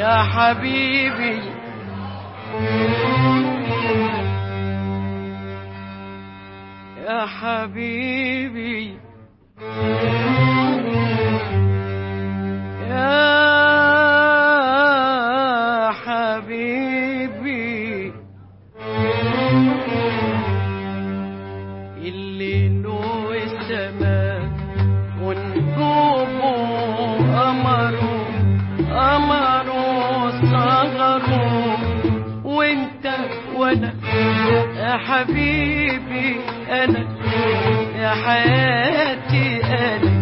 يا حبيبي يا حبيبي يا حبيبي الليل والسماء ونجومه قمروا صغروا وانت وانا يا حبيبي انا يا حياتي انا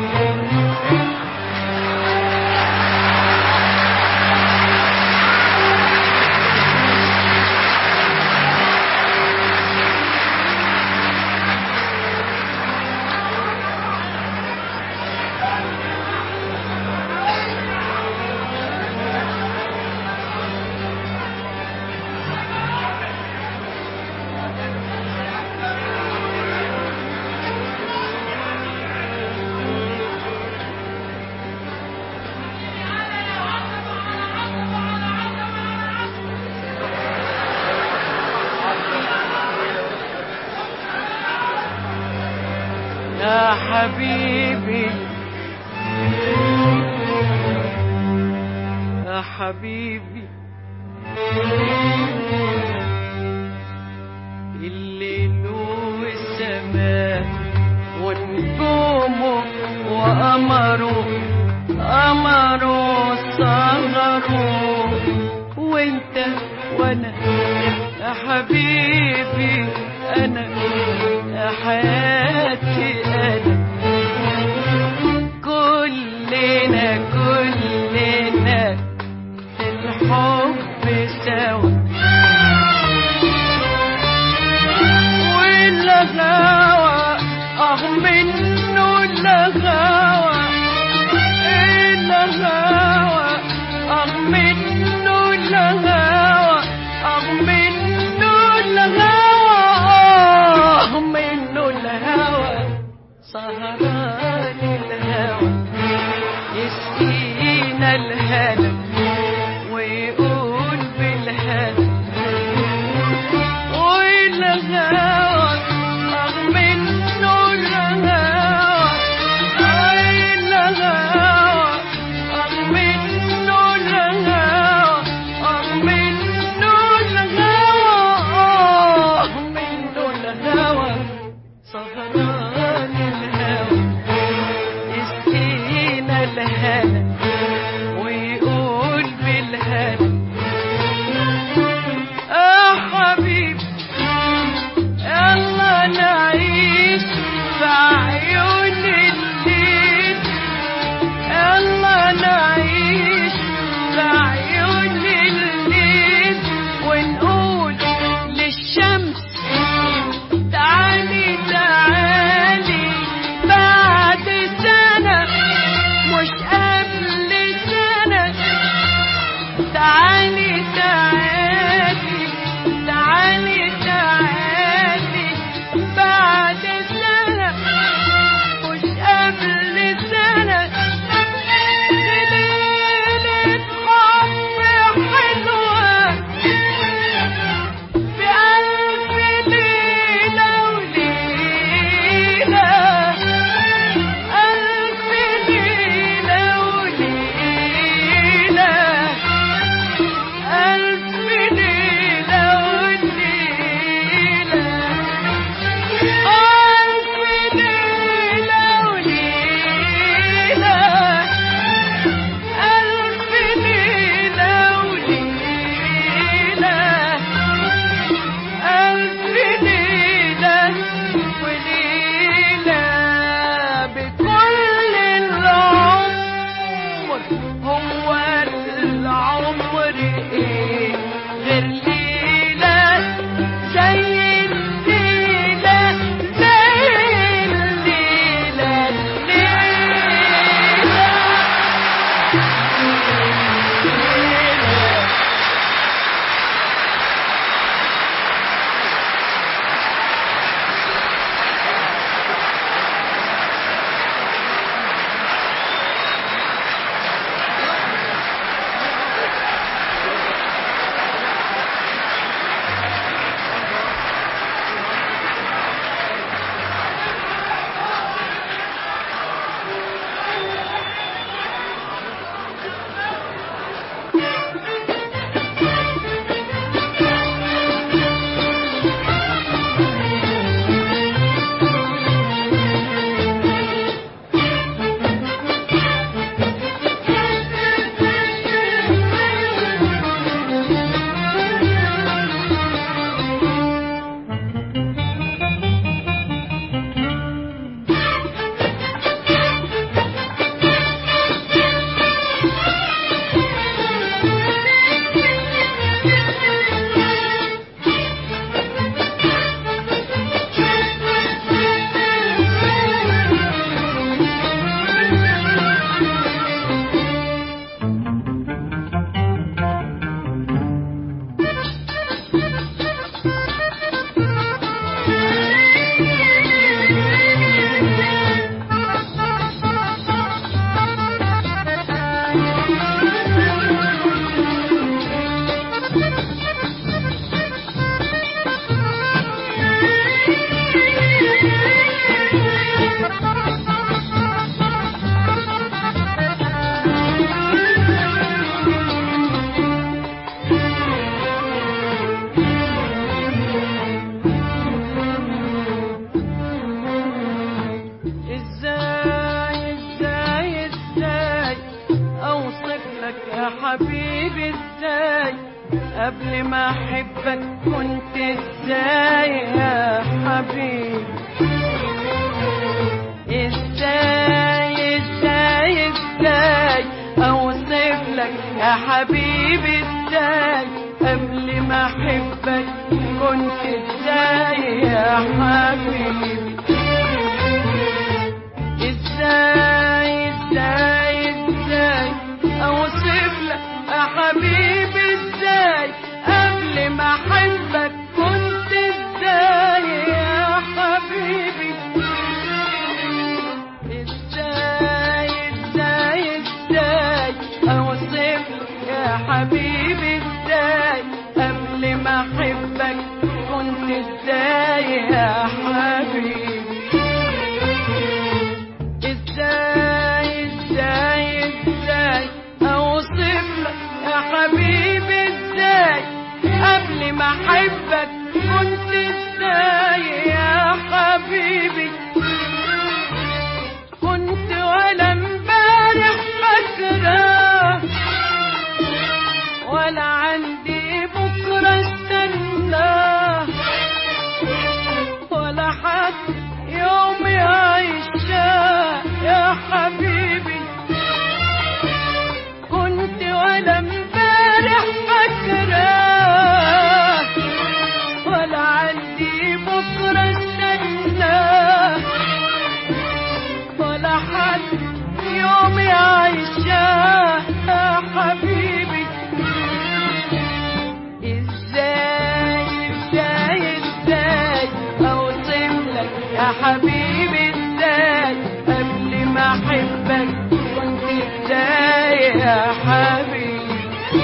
يا حبيبي يا حبيبي الليل والسماء ونجومه قمروا صغروا وانت وانا يا حبيبي انا يا حياتي انا كلنا في الحب سوا والغاوى منه الغاوى منه الغاوى منه الهوى سهران الهوى يسقيني قبل ما احبك كنت ازاي يا حبيبي؟ ازاي ازاي ازاي اوصف لك يا حبيبي؟ ازاي قبل ما احبك كنت ازاي يا حبيبي؟ ازاي ازاي ازاي اوصف لك يا حبيبي؟ ازاي قبل ما احبك كنت ازاي يا حبيبي؟ ازاي ازاي ازاي اوصف لك يا حبيبي؟ ازاي قبل ما احبك كنت ازاي يا حبيبي؟ ازاي ازاي ازاي اوصف لك يا حبيبي؟ ازاي قبل ما احبك كنت ازاي يا حبيبي؟ كنت ولا امبارح فاكره، ولا عندي بكره استناه، ولا حد يوم يعيشها يا حبيبي. كنت ولا امبارح فاكراه، ولا عندي بكره استناه، ولا حد يوم يعيشها يا حبيبي. ازاي ازاي ازاي اوصف لك يا حبيبي؟ ازاي قبل ما احبك كنت ازاي يا حبيبي؟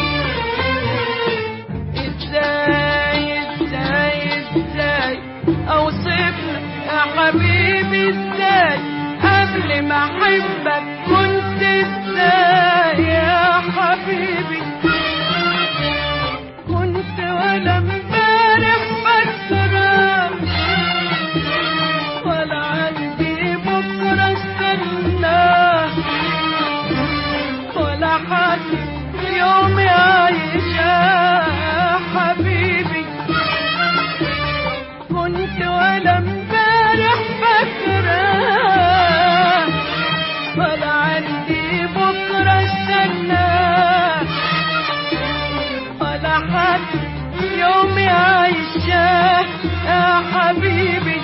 ازاي ازاي ازاي اوصف لك يا حبيبي؟ ازاي قبل ما احبك كنت ازاي يا حبيبي؟ كنت ولا امبارح فاكره، ولا عندي بكره استناه، ولا حد يوم يعيشها يا حبيبي. كنت ولا امبارح فاكره، ولا عندي بكره استناه، ولا حد يوم يعيشها يا حبيبي.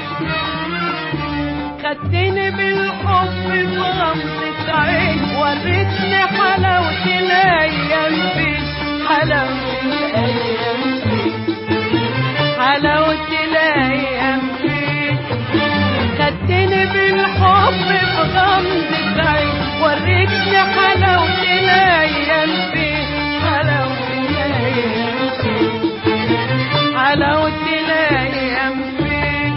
خدتني بالحب في غمضة عين، وريتني حلاوة الأيام فيك، حلاوة الأيام فيك، حلاوة الأيام فيك. خدتني بالحب في غمضة عين، وريتني حلاوة الأيام فيك، حلاوة الأيام فيك، حلاوة الأيام فيك.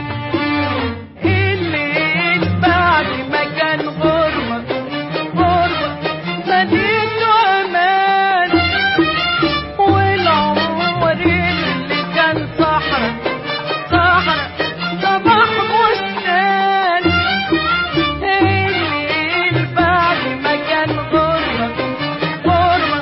الليل بعد ما كان غربة غربة مدينته أمان، والعمر اللي كان صحرا صحرا صباح بستان. الليل بعد ما كان غربة غربة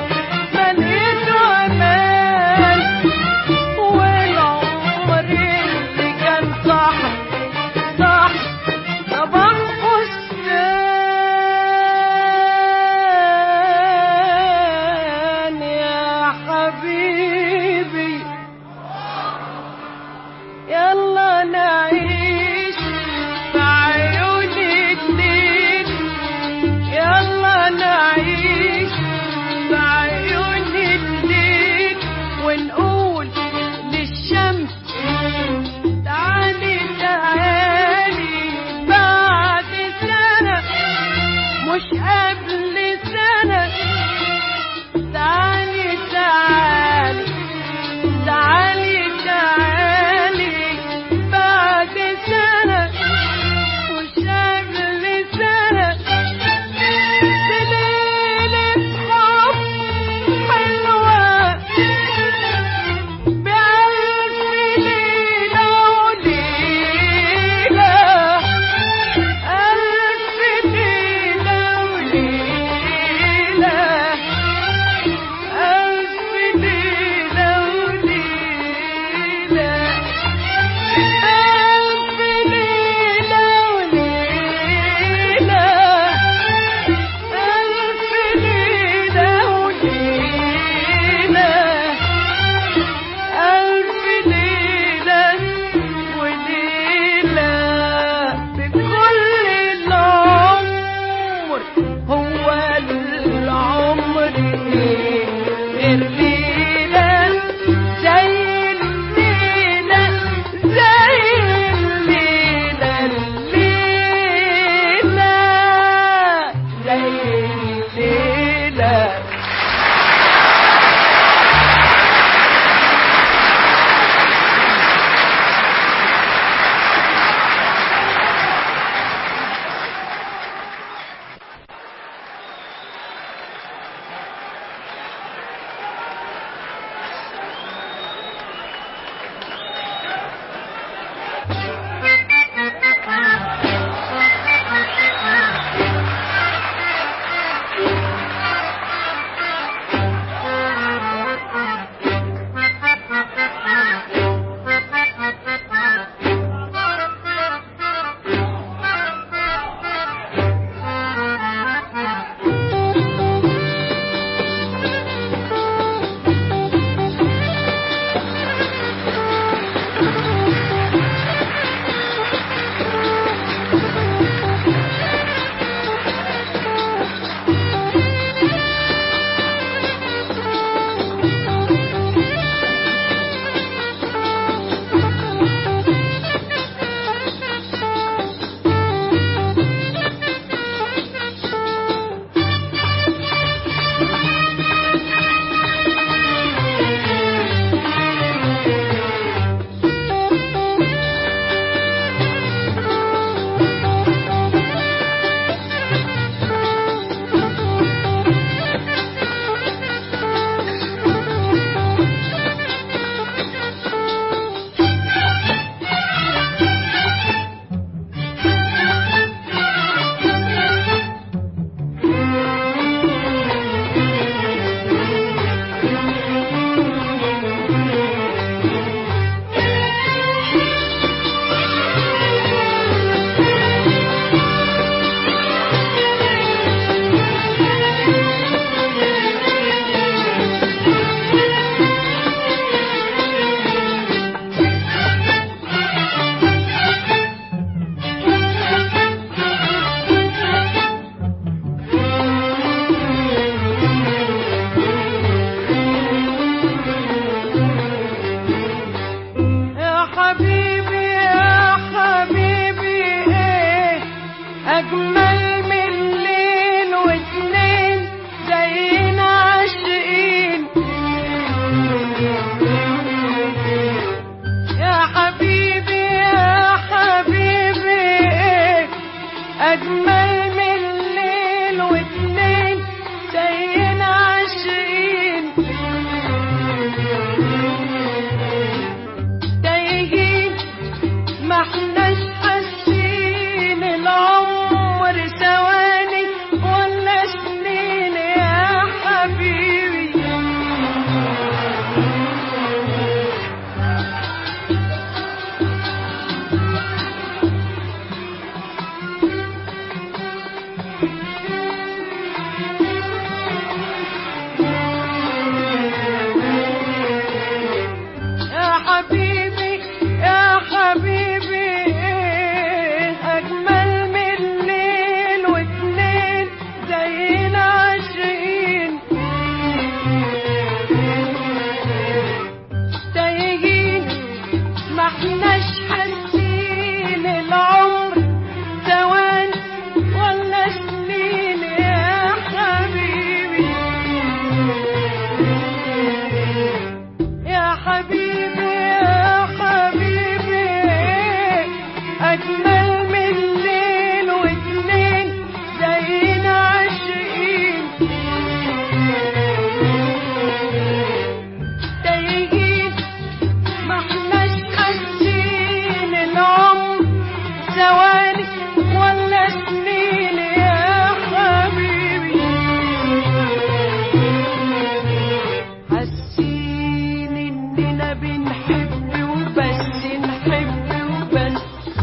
بنحب وبس نحب وبس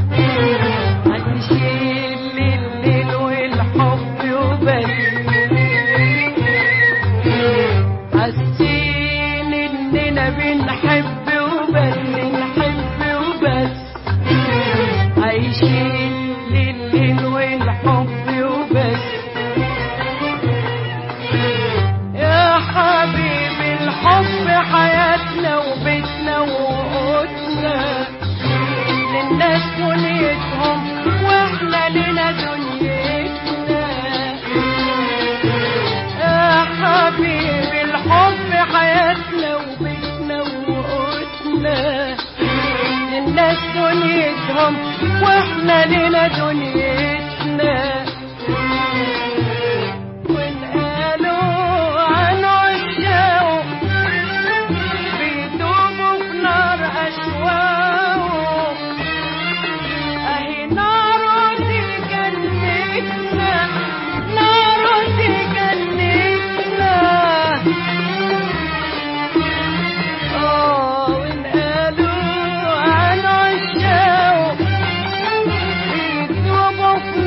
هنشيل الليل والحب وبس حاسين اننا بنحب وبس نحب وبس عايشين لليل والحب وبس يا حبيبي الحب حياتنا وبيتنا وقوتنا للناس دنيتهم واحنا لنا دنيتنا يا حبيبي الحب حياتنا وبيتنا وقوتنا للناس دنيتهم واحنا لنا دنيتنا وانقالوا عن عشاقه بيدوبوا في نار أشواقه أهي ناره دي جنتنا ناره دي جنتنا وانقالوا عن عشاقه بيدوبوا في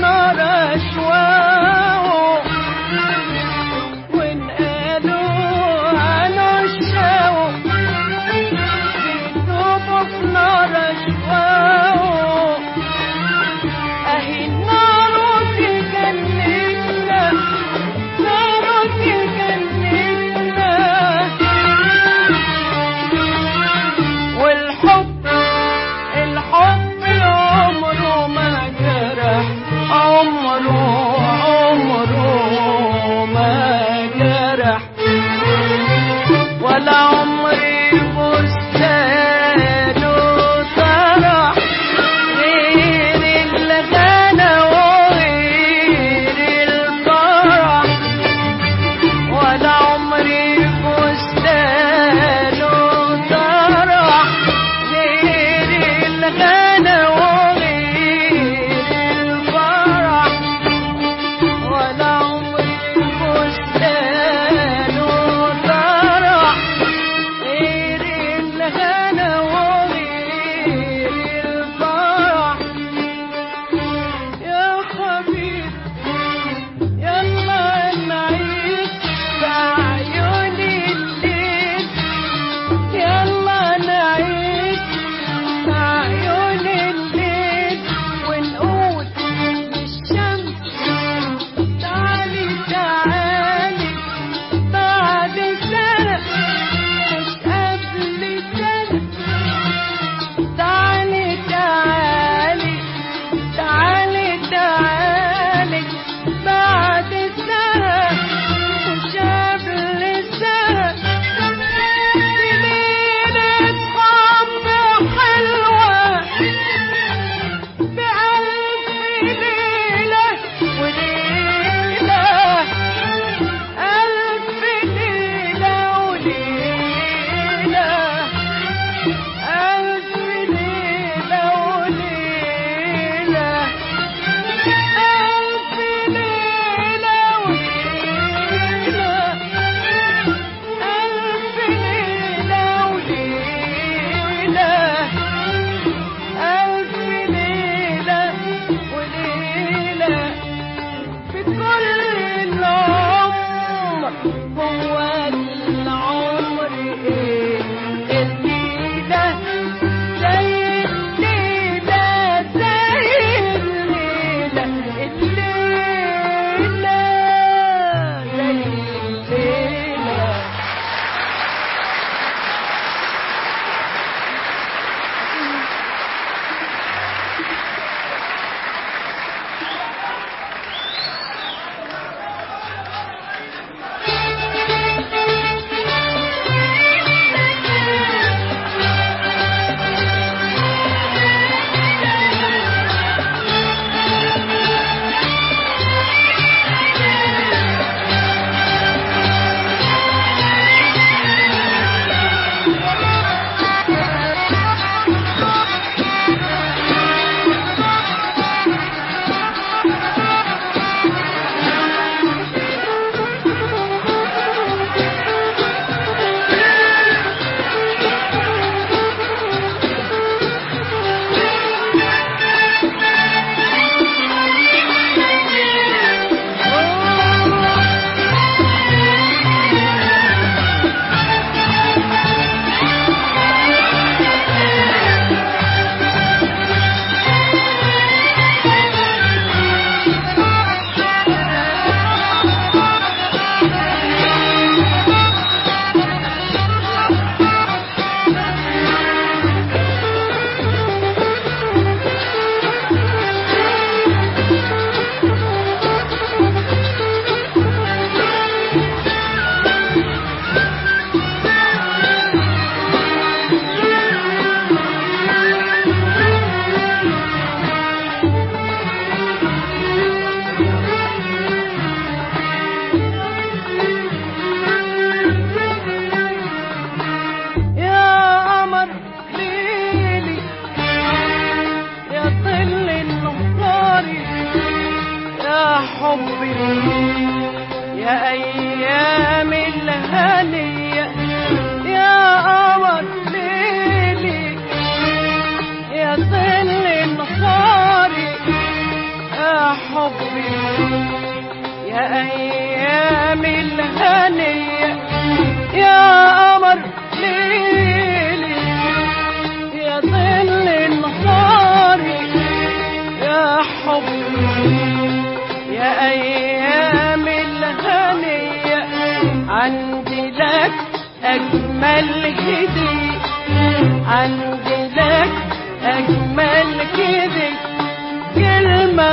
أجمل هدية عندي لك، أجمل هدية كلمة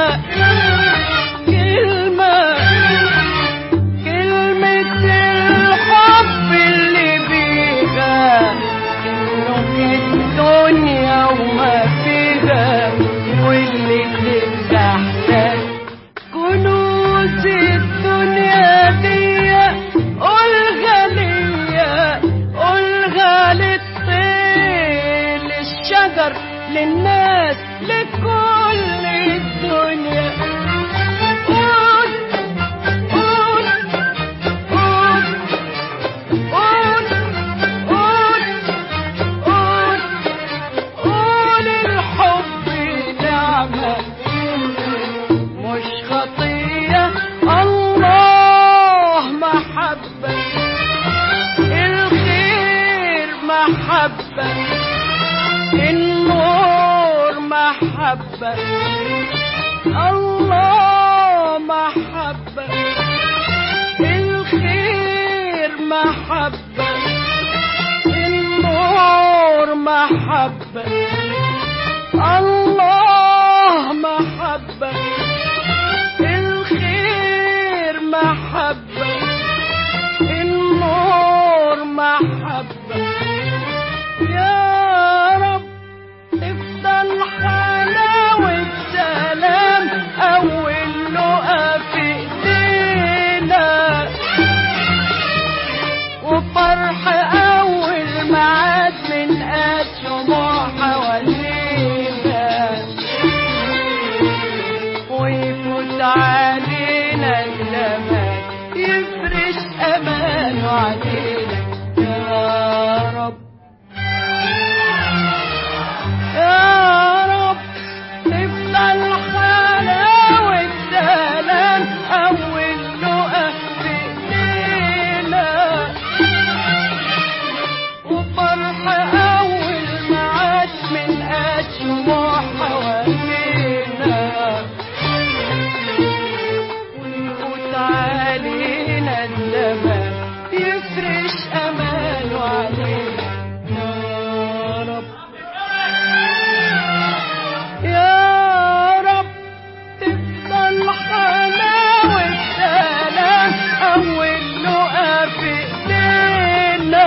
كلمة كلمة الحب اللي بيها تملك الدنيا وما فيها، واللي تفتح لك كنوز الدنيا دي. قولها ليا، قولها للطير، للشجر، للناس، لكل الدنيا. قول قول قول قول قول قول قول الحب نعمة مش خطية، الله محبة، الخير محبة، النور محبة، الله محبة، الخير محبة، النور محبة، الله محبة، الخير محبة، النور محبة. يا رب تفضل حلاوة سلام أول لقا في إيدينا، وفرح أول معاد من الشموع حوالينا، ويفوت علينا الزمان يفرش أمانه علينا. يا رب يا رب تفضل حلاوة سلام أول لقا في إيدينا، وفرح أول معاد من الشموع حوالينا، ويفوت علينا الزمان يفرش أمانه علينا. يا رب تفضل حلاوة سلام أول لقا في إيدينا،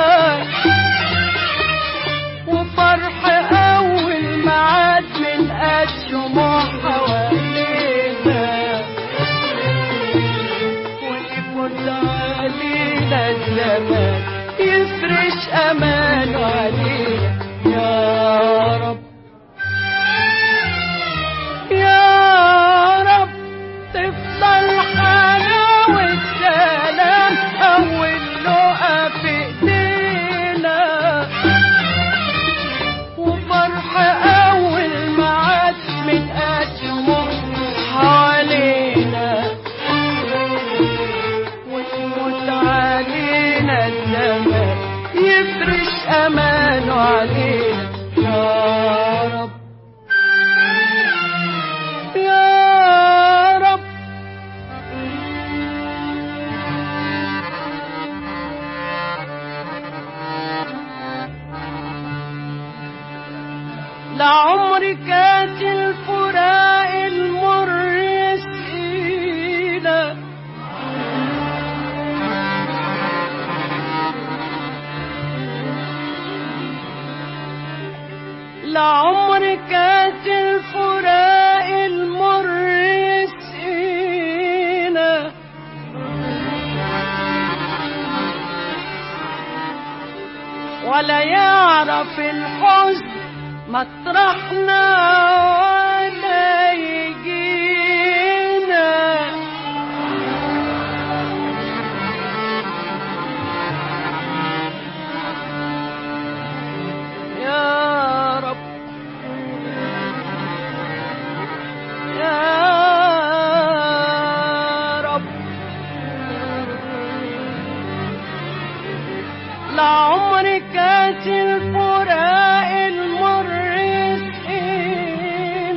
وفرح أول معاد من الشموع حوالينا، ويفوت علينا الزمان يفرش أمانه علينا. يا رب يا رب تفضل حلاوة سلام أول لقا في إيدينا، وفرح أول معاد من الشموع حوالينا، ويفوت علينا الزمان يفرش أمانه علينا. يا رب يا رب لعمري كانت الفراق المر يسقينا، لعمري كانت الفراق المر يسقينا، ولا يعرف الحزن مطرحنا ولا يجينا. يا رب يا رب لعمري كانت الفراق المر يسقينا،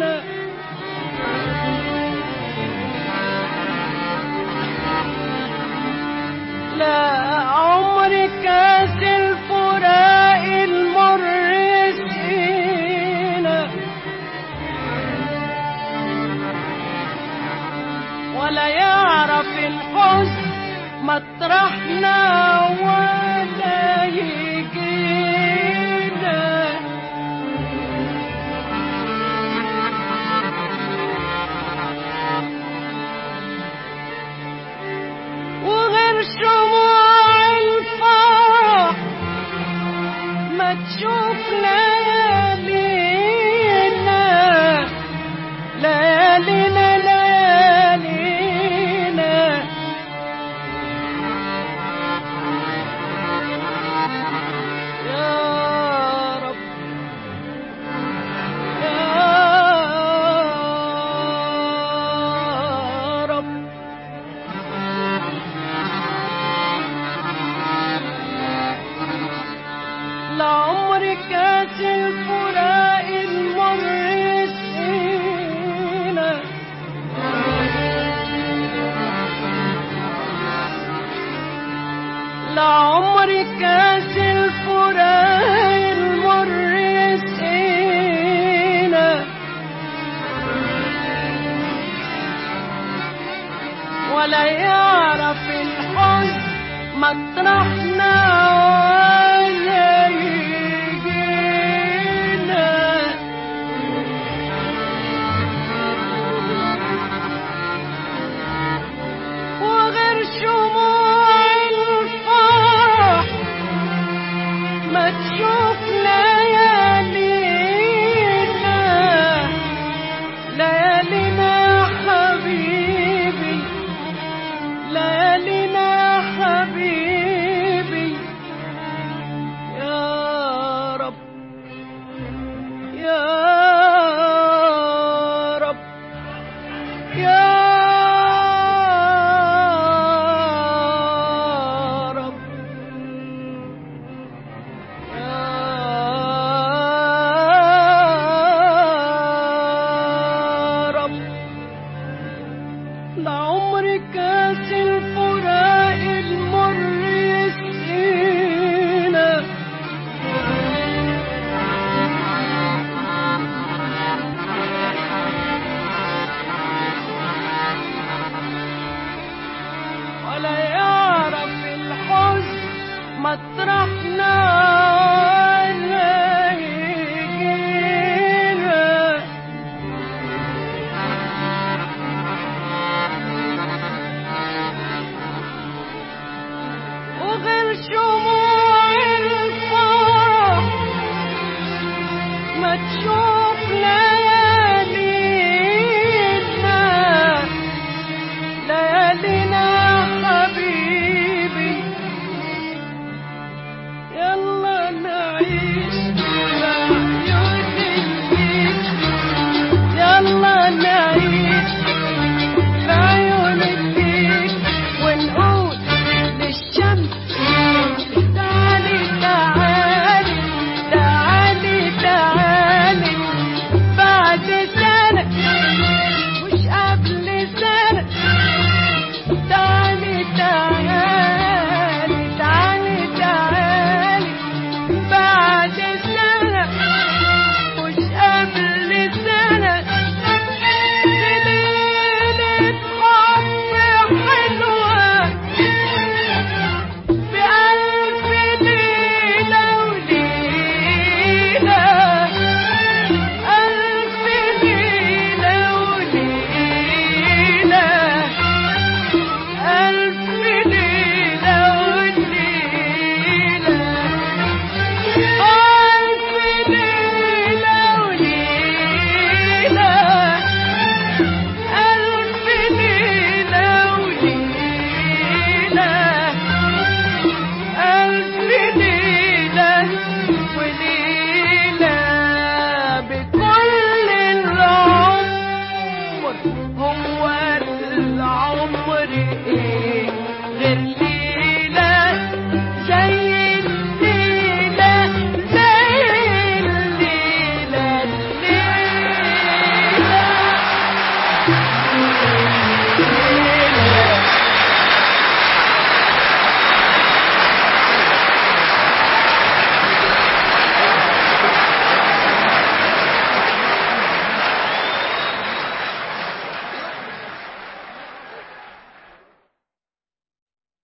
ما تشوف ليالينا ليالينا ليالينا يا رب يا رب لعمر كاس الفراق المر سقينا لعمر كاس الفراق المر سقينا ولا يعرف الحزن مطرحنا ولا يجينا وغير شموع الفرح ما تشوف